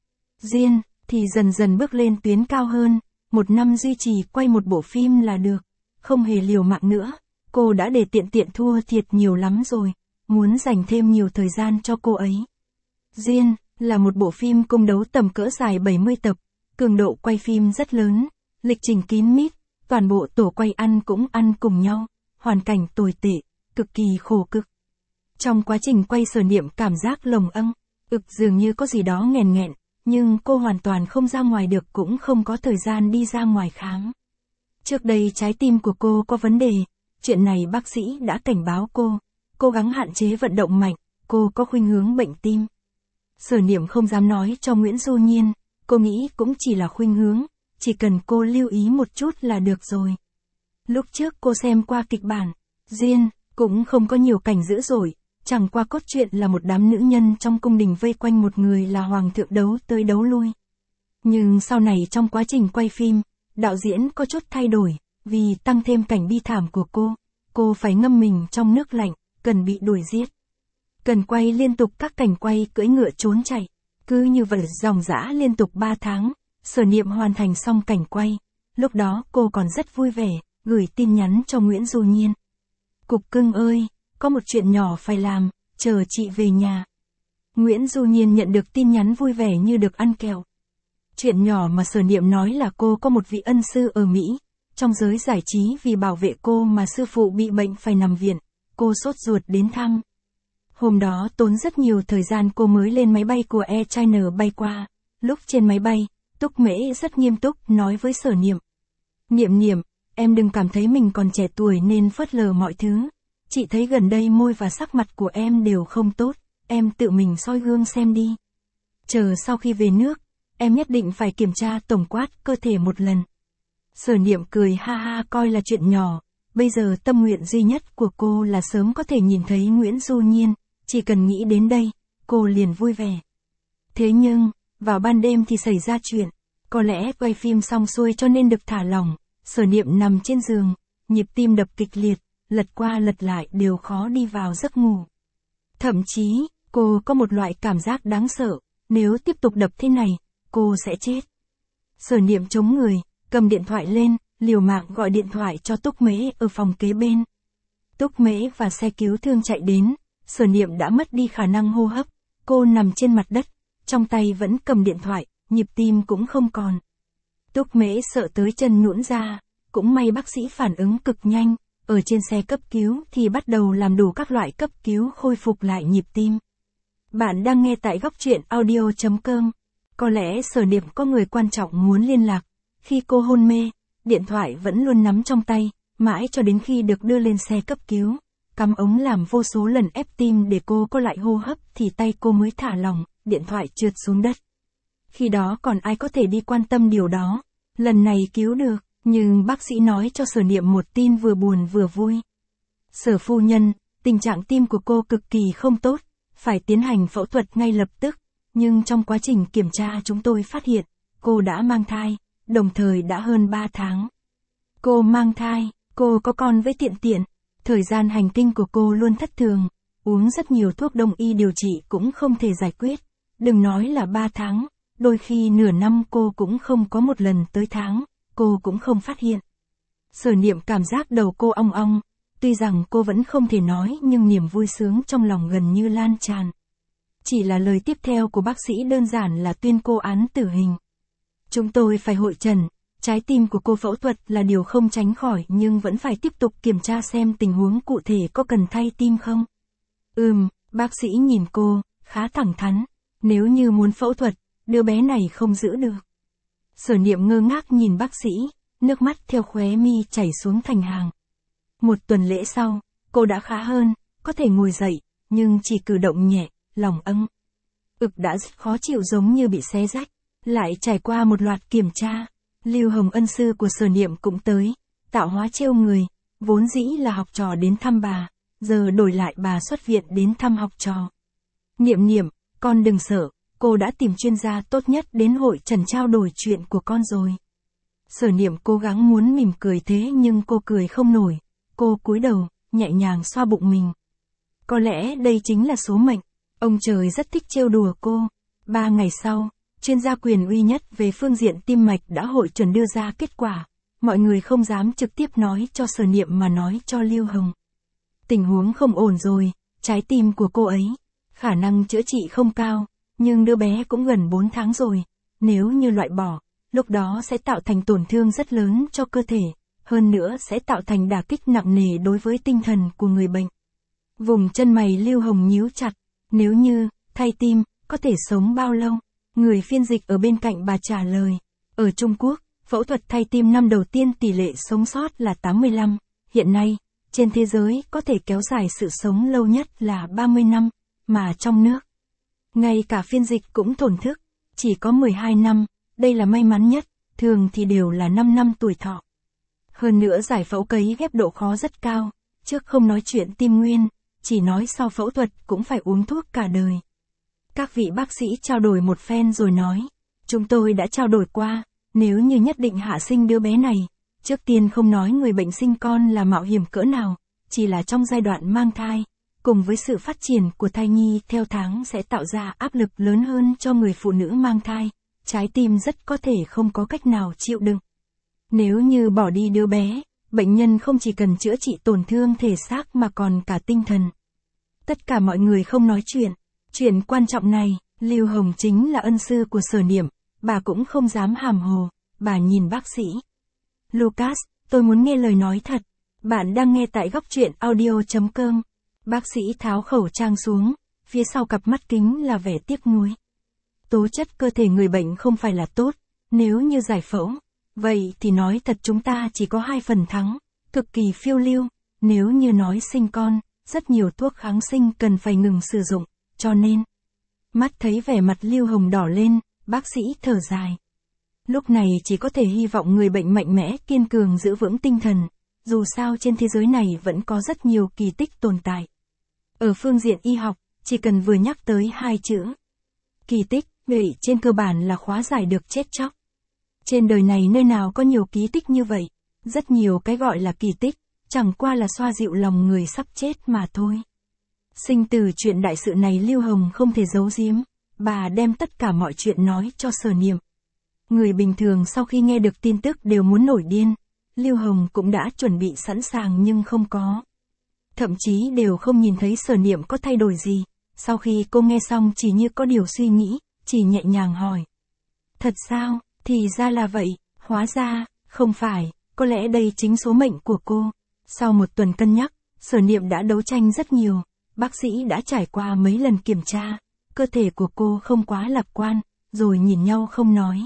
Duyên, thì dần dần bước lên tuyến cao hơn, một năm duy trì quay một bộ phim là được, không hề liều mạng nữa. Cô đã để Tiện Tiện thua thiệt nhiều lắm rồi, muốn dành thêm nhiều thời gian cho cô ấy. Duyên, là một bộ phim cung đấu tầm cỡ dài bảy mươi tập, cường độ quay phim rất lớn, lịch trình kín mít, toàn bộ tổ quay ăn cũng ăn cùng nhau, hoàn cảnh tồi tệ, cực kỳ khổ cực. Trong quá trình quay Sở Niệm cảm giác lồng âng, ực dường như có gì đó nghèn nghẹn, nhưng cô hoàn toàn không ra ngoài được cũng không có thời gian đi ra ngoài khám. Trước đây trái tim của cô có vấn đề, chuyện này bác sĩ đã cảnh báo cô, cố gắng hạn chế vận động mạnh, cô có khuynh hướng bệnh tim. Sở Niệm không dám nói cho Nguyễn Du Nhiên, cô nghĩ cũng chỉ là khuynh hướng, chỉ cần cô lưu ý một chút là được rồi. Lúc trước cô xem qua kịch bản, Duyên, cũng không có nhiều cảnh dữ dội, chẳng qua cốt truyện là một đám nữ nhân trong cung đình vây quanh một người là hoàng thượng đấu tới đấu lui. Nhưng sau này trong quá trình quay phim, đạo diễn có chút thay đổi, vì tăng thêm cảnh bi thảm của cô, cô phải ngâm mình trong nước lạnh, cần bị đuổi giết. Cần quay liên tục các cảnh quay cưỡi ngựa trốn chạy. Cứ như vậy dòng dã liên tục ba tháng, Sở Niệm hoàn thành xong cảnh quay. Lúc đó cô còn rất vui vẻ, gửi tin nhắn cho Nguyễn Du Nhiên. Cục cưng ơi, có một chuyện nhỏ phải làm, chờ chị về nhà. Nguyễn Du Nhiên nhận được tin nhắn vui vẻ như được ăn kẹo. Chuyện nhỏ mà Sở Niệm nói là cô có một vị ân sư ở Mỹ, trong giới giải trí vì bảo vệ cô mà sư phụ bị bệnh phải nằm viện, cô sốt ruột đến thăm. Hôm đó tốn rất nhiều thời gian cô mới lên máy bay của Air China bay qua. Lúc trên máy bay, Túc Mễ rất nghiêm túc nói với Sở Niệm. Niệm Niệm, em đừng cảm thấy mình còn trẻ tuổi nên phớt lờ mọi thứ. Chị thấy gần đây môi và sắc mặt của em đều không tốt, em tự mình soi gương xem đi. Chờ sau khi về nước, em nhất định phải kiểm tra tổng quát cơ thể một lần. Sở Niệm cười ha ha coi là chuyện nhỏ, bây giờ tâm nguyện duy nhất của cô là sớm có thể nhìn thấy Nguyễn Du Nhiên, chỉ cần nghĩ đến đây, cô liền vui vẻ. Thế nhưng, vào ban đêm thì xảy ra chuyện, có lẽ quay phim xong xuôi cho nên được thả lỏng, Sở Niệm nằm trên giường, nhịp tim đập kịch liệt, lật qua lật lại đều khó đi vào giấc ngủ. Thậm chí, cô có một loại cảm giác đáng sợ, nếu tiếp tục đập thế này, cô sẽ chết. Sở Niệm chống người, cầm điện thoại lên, liều mạng gọi điện thoại cho Túc Mễ ở phòng kế bên. Túc Mễ và xe cứu thương chạy đến, Sở Niệm đã mất đi khả năng hô hấp, cô nằm trên mặt đất, trong tay vẫn cầm điện thoại, nhịp tim cũng không còn. Túc Mễ sợ tới chân nhũn ra, cũng may bác sĩ phản ứng cực nhanh, ở trên xe cấp cứu thì bắt đầu làm đủ các loại cấp cứu khôi phục lại nhịp tim. Bạn đang nghe tại góc truyện audio chấm com. Có lẽ Sở Niệm có người quan trọng muốn liên lạc, khi cô hôn mê, điện thoại vẫn luôn nắm trong tay, mãi cho đến khi được đưa lên xe cấp cứu, cắm ống làm vô số lần ép tim để cô có lại hô hấp thì tay cô mới thả lỏng, điện thoại trượt xuống đất. Khi đó còn ai có thể đi quan tâm điều đó, lần này cứu được, nhưng bác sĩ nói cho Sở Niệm một tin vừa buồn vừa vui. Sở phu nhân, tình trạng tim của cô cực kỳ không tốt, phải tiến hành phẫu thuật ngay lập tức, nhưng trong quá trình kiểm tra chúng tôi phát hiện, cô đã mang thai, đồng thời đã hơn ba tháng. Cô mang thai, cô có con với tiện tiện, thời gian hành kinh của cô luôn thất thường, uống rất nhiều thuốc đông y điều trị cũng không thể giải quyết, đừng nói là ba tháng, đôi khi nửa năm cô cũng không có một lần tới tháng, cô cũng không phát hiện. Sở Niệm cảm giác đầu cô ong ong, tuy rằng cô vẫn không thể nói nhưng niềm vui sướng trong lòng gần như lan tràn. Chỉ là lời tiếp theo của bác sĩ đơn giản là tuyên cô án tử hình. Chúng tôi phải hội trần, trái tim của cô phẫu thuật là điều không tránh khỏi nhưng vẫn phải tiếp tục kiểm tra xem tình huống cụ thể có cần thay tim không. Ừm, bác sĩ nhìn cô, khá thẳng thắn, nếu như muốn phẫu thuật, đứa bé này không giữ được. Sở Niệm ngơ ngác nhìn bác sĩ, nước mắt theo khóe mi chảy xuống thành hàng. Một tuần lễ sau, cô đã khá hơn, có thể ngồi dậy, nhưng chỉ cử động nhẹ, lòng âng. Ực đã rất khó chịu giống như bị xé rách, lại trải qua một loạt kiểm tra. Lưu Hồng ân sư của Sở Niệm cũng tới, tạo hóa trêu người, vốn dĩ là học trò đến thăm bà, giờ đổi lại bà xuất viện đến thăm học trò. Niệm Niệm, con đừng sợ, cô đã tìm chuyên gia tốt nhất đến hội trần trao đổi chuyện của con rồi. Sở Niệm cố gắng muốn mỉm cười thế nhưng cô cười không nổi, cô cúi đầu, nhẹ nhàng xoa bụng mình. Có lẽ đây chính là số mệnh, ông trời rất thích trêu đùa cô. Ba ngày sau, chuyên gia quyền uy nhất về phương diện tim mạch đã hội chuẩn đưa ra kết quả, mọi người không dám trực tiếp nói cho Sở Niệm mà nói cho Lưu Hồng. Tình huống không ổn rồi, trái tim của cô ấy, khả năng chữa trị không cao, nhưng đứa bé cũng gần bốn tháng rồi, nếu như loại bỏ, lúc đó sẽ tạo thành tổn thương rất lớn cho cơ thể, hơn nữa sẽ tạo thành đả kích nặng nề đối với tinh thần của người bệnh. Vùng chân mày Lưu Hồng nhíu chặt, nếu như, thay tim, có thể sống bao lâu? Người phiên dịch ở bên cạnh bà trả lời, ở Trung Quốc, phẫu thuật thay tim năm đầu tiên tỷ lệ sống sót là tám mươi lăm, hiện nay, trên thế giới có thể kéo dài sự sống lâu nhất là ba mươi năm, mà trong nước, ngay cả phiên dịch cũng thổn thức, chỉ có mười hai năm, đây là may mắn nhất, thường thì đều là năm năm tuổi thọ. Hơn nữa giải phẫu cấy ghép độ khó rất cao, trước không nói chuyện tim nguyên, chỉ nói sau phẫu thuật cũng phải uống thuốc cả đời. Các vị bác sĩ trao đổi một phen rồi nói, chúng tôi đã trao đổi qua, nếu như nhất định hạ sinh đứa bé này, trước tiên không nói người bệnh sinh con là mạo hiểm cỡ nào, chỉ là trong giai đoạn mang thai, cùng với sự phát triển của thai nhi theo tháng sẽ tạo ra áp lực lớn hơn cho người phụ nữ mang thai, trái tim rất có thể không có cách nào chịu đựng. Nếu như bỏ đi đứa bé, bệnh nhân không chỉ cần chữa trị tổn thương thể xác mà còn cả tinh thần. Tất cả mọi người không nói chuyện. Chuyện quan trọng này, Lưu Hồng chính là ân sư của Sở Niệm, bà cũng không dám hàm hồ, bà nhìn bác sĩ. Lucas, tôi muốn nghe lời nói thật. Bạn đang nghe tại góc truyện audio chấm com. Bác sĩ tháo khẩu trang xuống, phía sau cặp mắt kính là vẻ tiếc nuối. Tố chất cơ thể người bệnh không phải là tốt, nếu như giải phẫu, vậy thì nói thật chúng ta chỉ có hai phần thắng, cực kỳ phiêu lưu, nếu như nói sinh con, rất nhiều thuốc kháng sinh cần phải ngừng sử dụng, cho nên. Mắt thấy vẻ mặt Lưu Hồng đỏ lên, bác sĩ thở dài. Lúc này chỉ có thể hy vọng người bệnh mạnh mẽ kiên cường giữ vững tinh thần, dù sao trên thế giới này vẫn có rất nhiều kỳ tích tồn tại. Ở phương diện y học, chỉ cần vừa nhắc tới hai chữ kỳ tích, vậy trên cơ bản là khóa giải được chết chóc. Trên đời này nơi nào có nhiều kỳ tích như vậy, rất nhiều cái gọi là kỳ tích, chẳng qua là xoa dịu lòng người sắp chết mà thôi. Sinh từ chuyện đại sự này Lưu Hồng không thể giấu giếm, bà đem tất cả mọi chuyện nói cho Sở Niệm. Người bình thường sau khi nghe được tin tức đều muốn nổi điên, Lưu Hồng cũng đã chuẩn bị sẵn sàng nhưng không có. Thậm chí đều không nhìn thấy Sở Niệm có thay đổi gì, sau khi cô nghe xong chỉ như có điều suy nghĩ, chỉ nhẹ nhàng hỏi. Thật sao, thì ra là vậy, hóa ra, không phải, có lẽ đây chính số mệnh của cô. Sau một tuần cân nhắc, Sở Niệm đã đấu tranh rất nhiều, bác sĩ đã trải qua mấy lần kiểm tra, cơ thể của cô không quá lạc quan, rồi nhìn nhau không nói.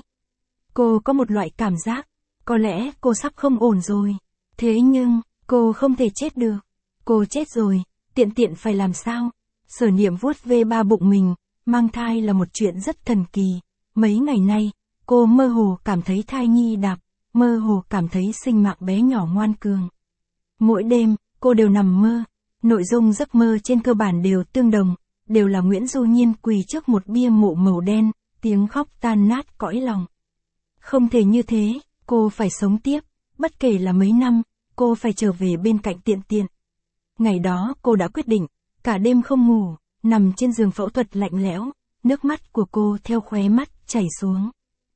Cô có một loại cảm giác, có lẽ cô sắp không ổn rồi, thế nhưng, cô không thể chết được. Cô chết rồi, tiện tiện phải làm sao? Sở Niệm vuốt ve ba bụng mình, mang thai là một chuyện rất thần kỳ. Mấy ngày nay, cô mơ hồ cảm thấy thai nhi đạp, mơ hồ cảm thấy sinh mạng bé nhỏ ngoan cường. Mỗi đêm, cô đều nằm mơ, nội dung giấc mơ trên cơ bản đều tương đồng, đều là Nguyễn Du Nhiên quỳ trước một bia mộ màu đen, tiếng khóc tan nát cõi lòng. Không thể như thế, cô phải sống tiếp, bất kể là mấy năm, cô phải trở về bên cạnh Tiện Tiện. Ngày đó cô đã quyết định, cả đêm không ngủ, nằm trên giường phẫu thuật lạnh lẽo, nước mắt của cô theo khóe mắt chảy xuống.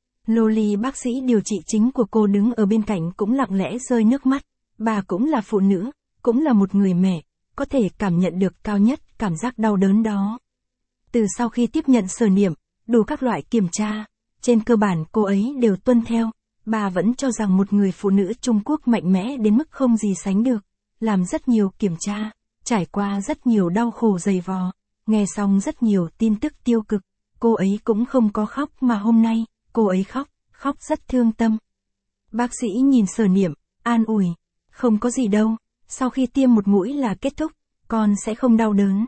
Loli bác sĩ điều trị chính của cô đứng ở bên cạnh cũng lặng lẽ rơi nước mắt, bà cũng là phụ nữ, cũng là một người mẹ, có thể cảm nhận được cao nhất cảm giác đau đớn đó. Từ sau khi tiếp nhận Sở Niệm, đủ các loại kiểm tra, trên cơ bản cô ấy đều tuân theo, bà vẫn cho rằng một người phụ nữ Trung Quốc mạnh mẽ đến mức không gì sánh được, làm rất nhiều kiểm tra, trải qua rất nhiều đau khổ dày vò, nghe xong rất nhiều tin tức tiêu cực, cô ấy cũng không có khóc mà hôm nay, cô ấy khóc, khóc rất thương tâm. Bác sĩ nhìn Sở Niệm, an ủi, không có gì đâu, sau khi tiêm một mũi là kết thúc, con sẽ không đau đớn.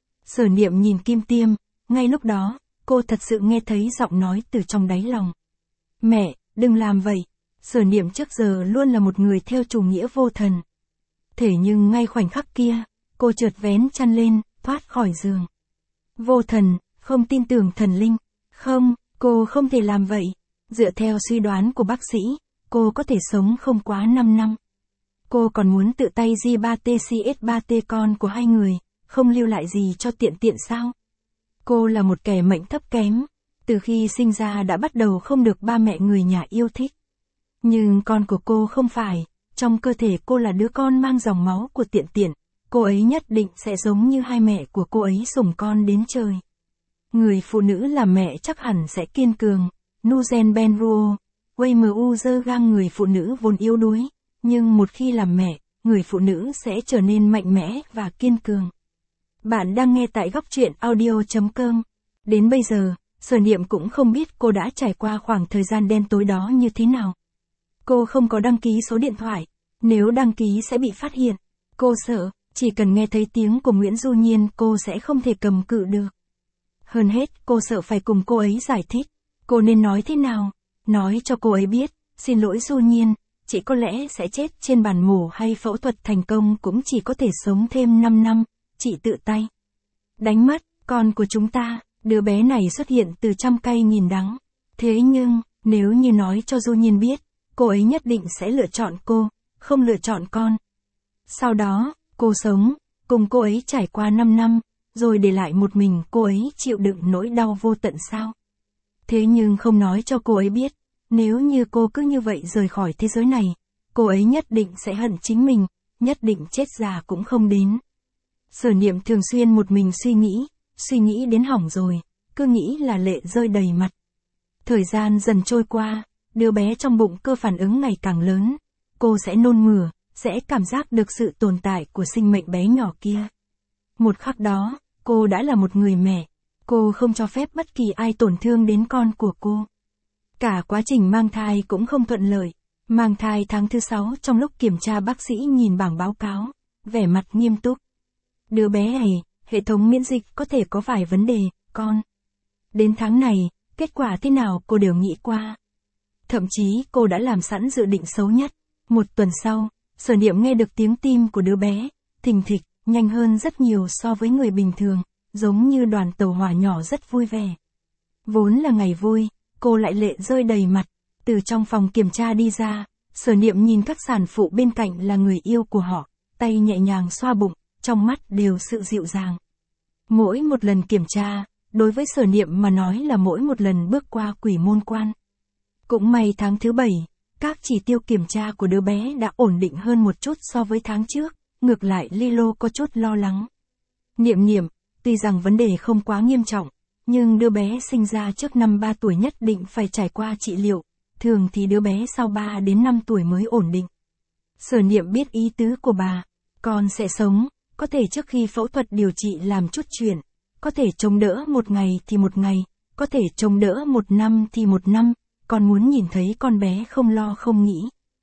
Sở Niệm nhìn kim tiêm, ngay lúc đó, cô thật sự nghe thấy giọng nói từ trong đáy lòng. Mẹ, đừng làm vậy. Sở Niệm trước giờ luôn là một người theo chủ nghĩa vô thần. Thế nhưng ngay khoảnh khắc kia, cô chợt vén chăn lên, thoát khỏi giường. Vô thần, không tin tưởng thần linh. Không, cô không thể làm vậy. Dựa theo suy đoán của bác sĩ, cô có thể sống không quá năm năm. Cô còn muốn tự tay G ba T C S ba T con của hai người, không lưu lại gì cho Tiện Tiện sao? Cô là một kẻ mệnh thấp kém, từ khi sinh ra đã bắt đầu không được ba mẹ người nhà yêu thích. Nhưng con của cô không phải, trong cơ thể cô là đứa con mang dòng máu của Tiện Tiện, cô ấy nhất định sẽ giống như hai mẹ của cô ấy sủng con đến trời. Người phụ nữ là mẹ chắc hẳn sẽ kiên cường, Nuzen Benruo, Weimu dơ gang người phụ nữ vốn yếu đuối, nhưng một khi làm mẹ, người phụ nữ sẽ trở nên mạnh mẽ và kiên cường. Bạn đang nghe tại góc truyện audio chấm com. Đến bây giờ, Sở Niệm cũng không biết cô đã trải qua khoảng thời gian đen tối đó như thế nào. Cô không có đăng ký số điện thoại, nếu đăng ký sẽ bị phát hiện. Cô sợ, chỉ cần nghe thấy tiếng của Nguyễn Du Nhiên cô sẽ không thể cầm cự được. Hơn hết, cô sợ phải cùng cô ấy giải thích. Cô nên nói thế nào? Nói cho cô ấy biết, xin lỗi Du Nhiên, chị có lẽ sẽ chết trên bàn mổ hay phẫu thuật thành công cũng chỉ có thể sống thêm năm năm, chị tự tay đánh mất con của chúng ta. Đứa bé này xuất hiện từ trăm cay nghìn đắng. Thế nhưng, nếu như nói cho Du Nhiên biết, cô ấy nhất định sẽ lựa chọn cô, không lựa chọn con. Sau đó, cô sống, cùng cô ấy trải qua năm năm, rồi để lại một mình cô ấy chịu đựng nỗi đau vô tận sao? Thế nhưng không nói cho cô ấy biết, nếu như cô cứ như vậy rời khỏi thế giới này, cô ấy nhất định sẽ hận chính mình, nhất định chết già cũng không đến. Sở Niệm thường xuyên một mình suy nghĩ, suy nghĩ đến hỏng rồi, cứ nghĩ là lệ rơi đầy mặt. Thời gian dần trôi qua, đứa bé trong bụng cơ phản ứng ngày càng lớn, cô sẽ nôn mửa, sẽ cảm giác được sự tồn tại của sinh mệnh bé nhỏ kia. Một khắc đó, cô đã là một người mẹ, cô không cho phép bất kỳ ai tổn thương đến con của cô. Cả quá trình mang thai cũng không thuận lợi, mang thai tháng thứ sáu trong lúc kiểm tra bác sĩ nhìn bảng báo cáo, vẻ mặt nghiêm túc. Đứa bé này, hệ thống miễn dịch có thể có vài vấn đề, con. Đến tháng này, kết quả thế nào cô đều nghĩ qua. Thậm chí cô đã làm sẵn dự định xấu nhất. Một tuần sau, Sở Niệm nghe được tiếng tim của đứa bé, thình thịch, nhanh hơn rất nhiều so với người bình thường, giống như đoàn tàu hỏa nhỏ rất vui vẻ. Vốn là ngày vui, cô lại lệ rơi đầy mặt. Từ trong phòng kiểm tra đi ra, Sở Niệm nhìn các sản phụ bên cạnh là người yêu của họ, tay nhẹ nhàng xoa bụng, trong mắt đều sự dịu dàng. Mỗi một lần kiểm tra, đối với Sở Niệm mà nói là mỗi một lần bước qua quỷ môn quan. Cũng may tháng thứ bảy, các chỉ tiêu kiểm tra của đứa bé đã ổn định hơn một chút so với tháng trước, ngược lại Lilo có chút lo lắng. Niệm Niệm, tuy rằng vấn đề không quá nghiêm trọng, nhưng đứa bé sinh ra trước năm ba tuổi nhất định phải trải qua trị liệu, thường thì đứa bé sau ba đến năm tuổi mới ổn định. Sở Niệm biết ý tứ của bà, con sẽ sống, có thể trước khi phẫu thuật điều trị làm chút chuyện, có thể chống đỡ một ngày thì một ngày, có thể chống đỡ một năm thì một năm, con muốn nhìn thấy con bé không lo không nghĩ.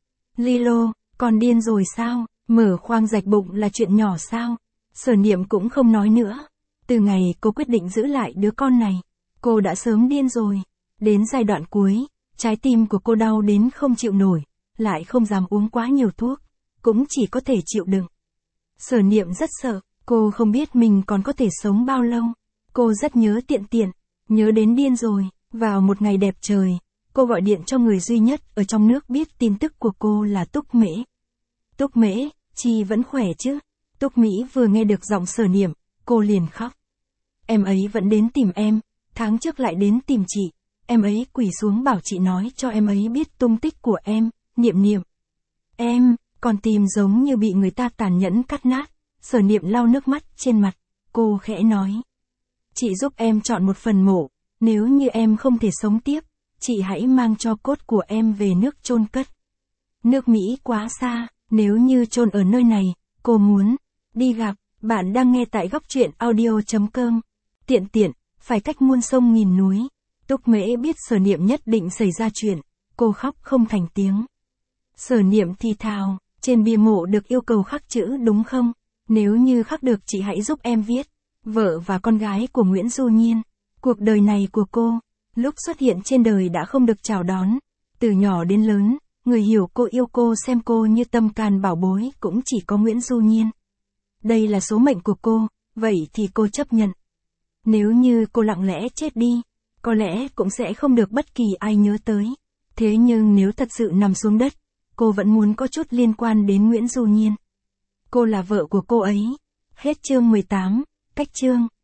Lilo, con điên rồi sao, mở khoang rạch bụng là chuyện nhỏ sao? Sở Niệm cũng không nói nữa. Từ ngày cô quyết định giữ lại đứa con này, cô đã sớm điên rồi. Đến giai đoạn cuối, trái tim của cô đau đến không chịu nổi, lại không dám uống quá nhiều thuốc, cũng chỉ có thể chịu đựng. Sở Niệm rất sợ, cô không biết mình còn có thể sống bao lâu. Cô rất nhớ Tiện Tiện, nhớ đến điên rồi. Vào một ngày đẹp trời, cô gọi điện cho người duy nhất ở trong nước biết tin tức của cô là Túc Mễ. Túc Mễ, chị vẫn khỏe chứ? Túc Mỹ vừa nghe được giọng Sở Niệm, cô liền khóc. Em ấy vẫn đến tìm em, tháng trước lại đến tìm chị. Em ấy quỳ xuống bảo chị nói cho em ấy biết tung tích của em, Niệm Niệm. Em, còn tìm giống như bị người ta tàn nhẫn cắt nát. Sở Niệm lau nước mắt trên mặt, cô khẽ nói. Chị giúp em chọn một phần mộ, nếu như em không thể sống tiếp, chị hãy mang tro cốt của em về nước chôn cất. Nước Mỹ quá xa, nếu như chôn ở nơi này, cô muốn đi gặp. Bạn đang nghe tại góc truyện audio.com. Tiện Tiện, phải cách muôn sông nghìn núi. Túc Mễ biết Sở Niệm nhất định xảy ra chuyện, cô khóc không thành tiếng. Sở Niệm thì thào, trên bia mộ được yêu cầu khắc chữ đúng không? Nếu như khắc được chị hãy giúp em viết. Vợ và con gái của Nguyễn Du Nhiên. Cuộc đời này của cô, lúc xuất hiện trên đời đã không được chào đón. Từ nhỏ đến lớn, người hiểu cô yêu cô xem cô như tâm can bảo bối cũng chỉ có Nguyễn Du Nhiên. Đây là số mệnh của cô, vậy thì cô chấp nhận. Nếu như cô lặng lẽ chết đi, có lẽ cũng sẽ không được bất kỳ ai nhớ tới. Thế nhưng nếu thật sự nằm xuống đất, cô vẫn muốn có chút liên quan đến Nguyễn Du Nhiên. Cô là vợ của cô ấy. Hết chương mười tám, cách chương.